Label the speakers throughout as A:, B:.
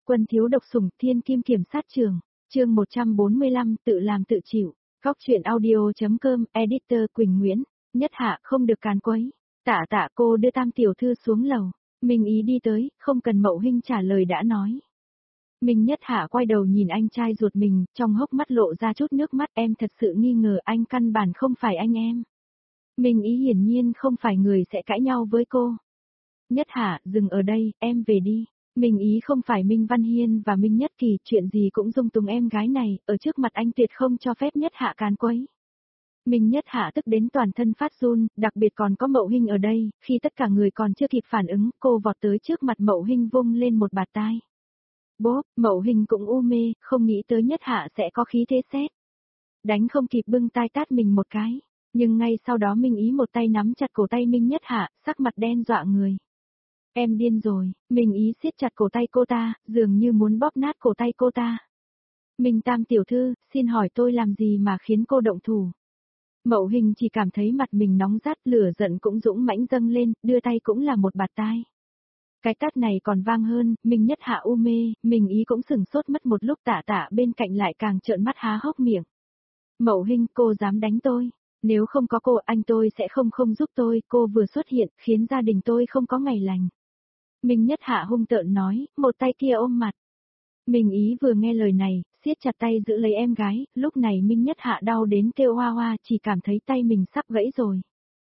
A: Quân thiếu độc sủng thiên kim kiểm sát trường, chương 145 tự làm tự chịu, góc chuyện audio.com, editor Quỳnh Nguyễn, Nhất Hạ không được càn quấy. Tạ cô đưa Tam tiểu thư xuống lầu, Minh Ý đi tới, không cần Mậu Hinh trả lời đã nói. Minh Nhất Hạ quay đầu nhìn anh trai ruột mình, trong hốc mắt lộ ra chút nước mắt, em thật sự nghi ngờ anh căn bản không phải anh em. Minh Ý hiển nhiên không phải người sẽ cãi nhau với cô. Nhất Hạ, dừng ở đây, em về đi. Minh Ý không phải Minh Văn Hiên và Minh Nhất Kỳ, chuyện gì cũng dung túng em gái này, ở trước mặt anh tuyệt không cho phép Nhất Hạ càn quấy. Minh Nhất Hạ tức đến toàn thân phát run, đặc biệt còn có Mậu Hinh ở đây, khi tất cả người còn chưa kịp phản ứng, cô vọt tới trước mặt Mậu Hinh vung lên một bạt tai. Bốp, Mậu Hinh cũng u mê, không nghĩ tới Nhất Hạ sẽ có khí thế sét. Đánh không kịp bưng tai tát mình một cái, nhưng ngay sau đó Minh Ý một tay nắm chặt cổ tay Minh Nhất Hạ, sắc mặt đen dọa người. Em điên rồi, Minh Ý siết chặt cổ tay cô ta, dường như muốn bóp nát cổ tay cô ta. Minh Tam tiểu thư, xin hỏi tôi làm gì mà khiến cô động thủ? Mậu Hinh chỉ cảm thấy mặt mình nóng rát, lửa giận cũng dũng mãnh dâng lên, đưa tay cũng là một bạt tai. Cái tát này còn vang hơn, Minh Nhất Hạ u mê, Minh Ý cũng sửng sốt mất một lúc, Tạ bên cạnh lại càng trợn mắt há hốc miệng. Mậu Hinh, cô dám đánh tôi? Nếu không có cô, anh tôi sẽ không giúp tôi, cô vừa xuất hiện, khiến gia đình tôi không có ngày lành. Minh Nhất Hạ hung tợn nói, một tay kia ôm mặt. Minh Ý vừa nghe lời này, siết chặt tay giữ lấy em gái, lúc này Minh Nhất Hạ đau đến kêu hoa hoa, chỉ cảm thấy tay mình sắp gãy rồi.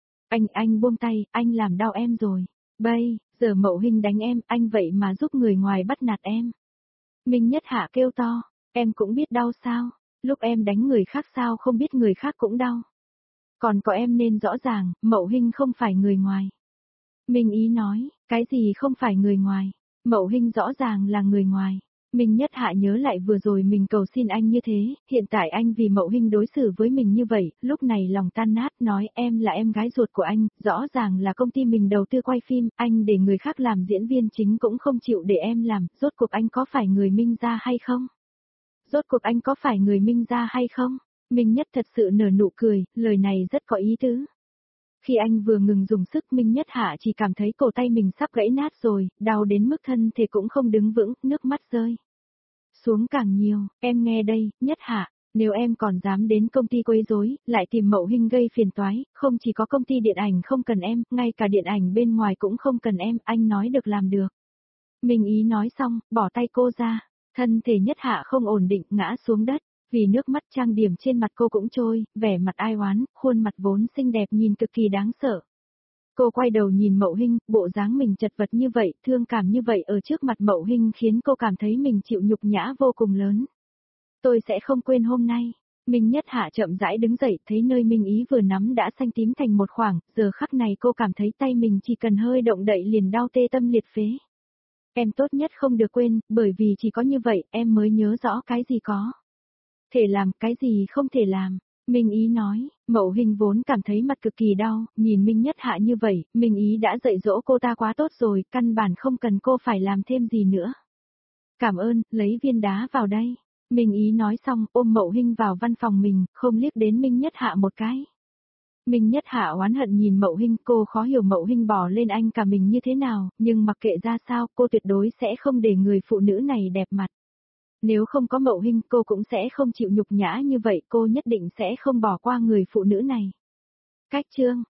A: Anh buông tay, anh làm đau em rồi. Giờ Mậu Hinh đánh em, anh vậy mà giúp người ngoài bắt nạt em. Minh Nhất Hạ kêu to, em cũng biết đau sao, lúc em đánh người khác sao không biết người khác cũng đau. Còn có em nên rõ ràng, Mậu Hinh không phải người ngoài. Minh Ý nói, cái gì không phải người ngoài, Mậu Hinh rõ ràng là người ngoài. Minh Nhất Hạ nhớ lại vừa rồi mình cầu xin anh như thế, hiện tại anh vì Mậu Hinh đối xử với mình như vậy, lúc này lòng tan nát, nói em là em gái ruột của anh, rõ ràng là công ty mình đầu tư quay phim, anh để người khác làm diễn viên chính cũng không chịu để em làm, rốt cuộc anh có phải người Minh gia hay không? Minh Nhất thật sự nở nụ cười, lời này rất có ý tứ. Khi anh vừa ngừng dùng sức, Minh Nhất Hạ chỉ cảm thấy cổ tay mình sắp gãy nát rồi, đau đến mức thân thể cũng không đứng vững, nước mắt rơi xuống càng nhiều. Em nghe đây, Nhất Hạ, nếu em còn dám đến công ty quấy rối, lại tìm Mậu Hinh gây phiền toái, không chỉ có công ty điện ảnh không cần em, ngay cả điện ảnh bên ngoài cũng không cần em, anh nói được làm được. Minh Ý nói xong, bỏ tay cô ra, thân thể Nhất Hạ không ổn định, ngã xuống đất. Vì nước mắt trang điểm trên mặt cô cũng trôi, vẻ mặt ai oán, khuôn mặt vốn xinh đẹp nhìn cực kỳ đáng sợ. Cô quay đầu nhìn Mậu Hinh, bộ dáng mình chật vật như vậy, thương cảm như vậy ở trước mặt Mậu Hinh khiến cô cảm thấy mình chịu nhục nhã vô cùng lớn. Tôi sẽ không quên hôm nay. Minh Nhất Hạ chậm rãi đứng dậy, thấy nơi Minh Ý vừa nắm đã xanh tím thành một khoảng, giờ khắc này cô cảm thấy tay mình chỉ cần hơi động đậy liền đau tê tâm liệt phế. Em tốt nhất không được quên, bởi vì chỉ có như vậy em mới nhớ rõ cái gì có thể làm, cái gì không thể làm. Minh Ý nói, Mậu Hinh vốn cảm thấy mặt cực kỳ đau, nhìn Minh Nhất Hạ như vậy, Minh Ý đã dạy dỗ cô ta quá tốt rồi, căn bản không cần cô phải làm thêm gì nữa. Cảm ơn, lấy viên đá vào đây. Minh Ý nói xong, ôm Mậu Hinh vào văn phòng mình, không liếc đến Minh Nhất Hạ một cái. Minh Nhất Hạ oán hận nhìn Mậu Hinh, cô khó hiểu Mậu Hinh bỏ lên anh cả mình như thế nào, nhưng mặc kệ ra sao, cô tuyệt đối sẽ không để người phụ nữ này đẹp mặt. Nếu không có Mậu Hinh, cô cũng sẽ không chịu nhục nhã như vậy, cô nhất định sẽ không bỏ qua người phụ nữ này. Cách chương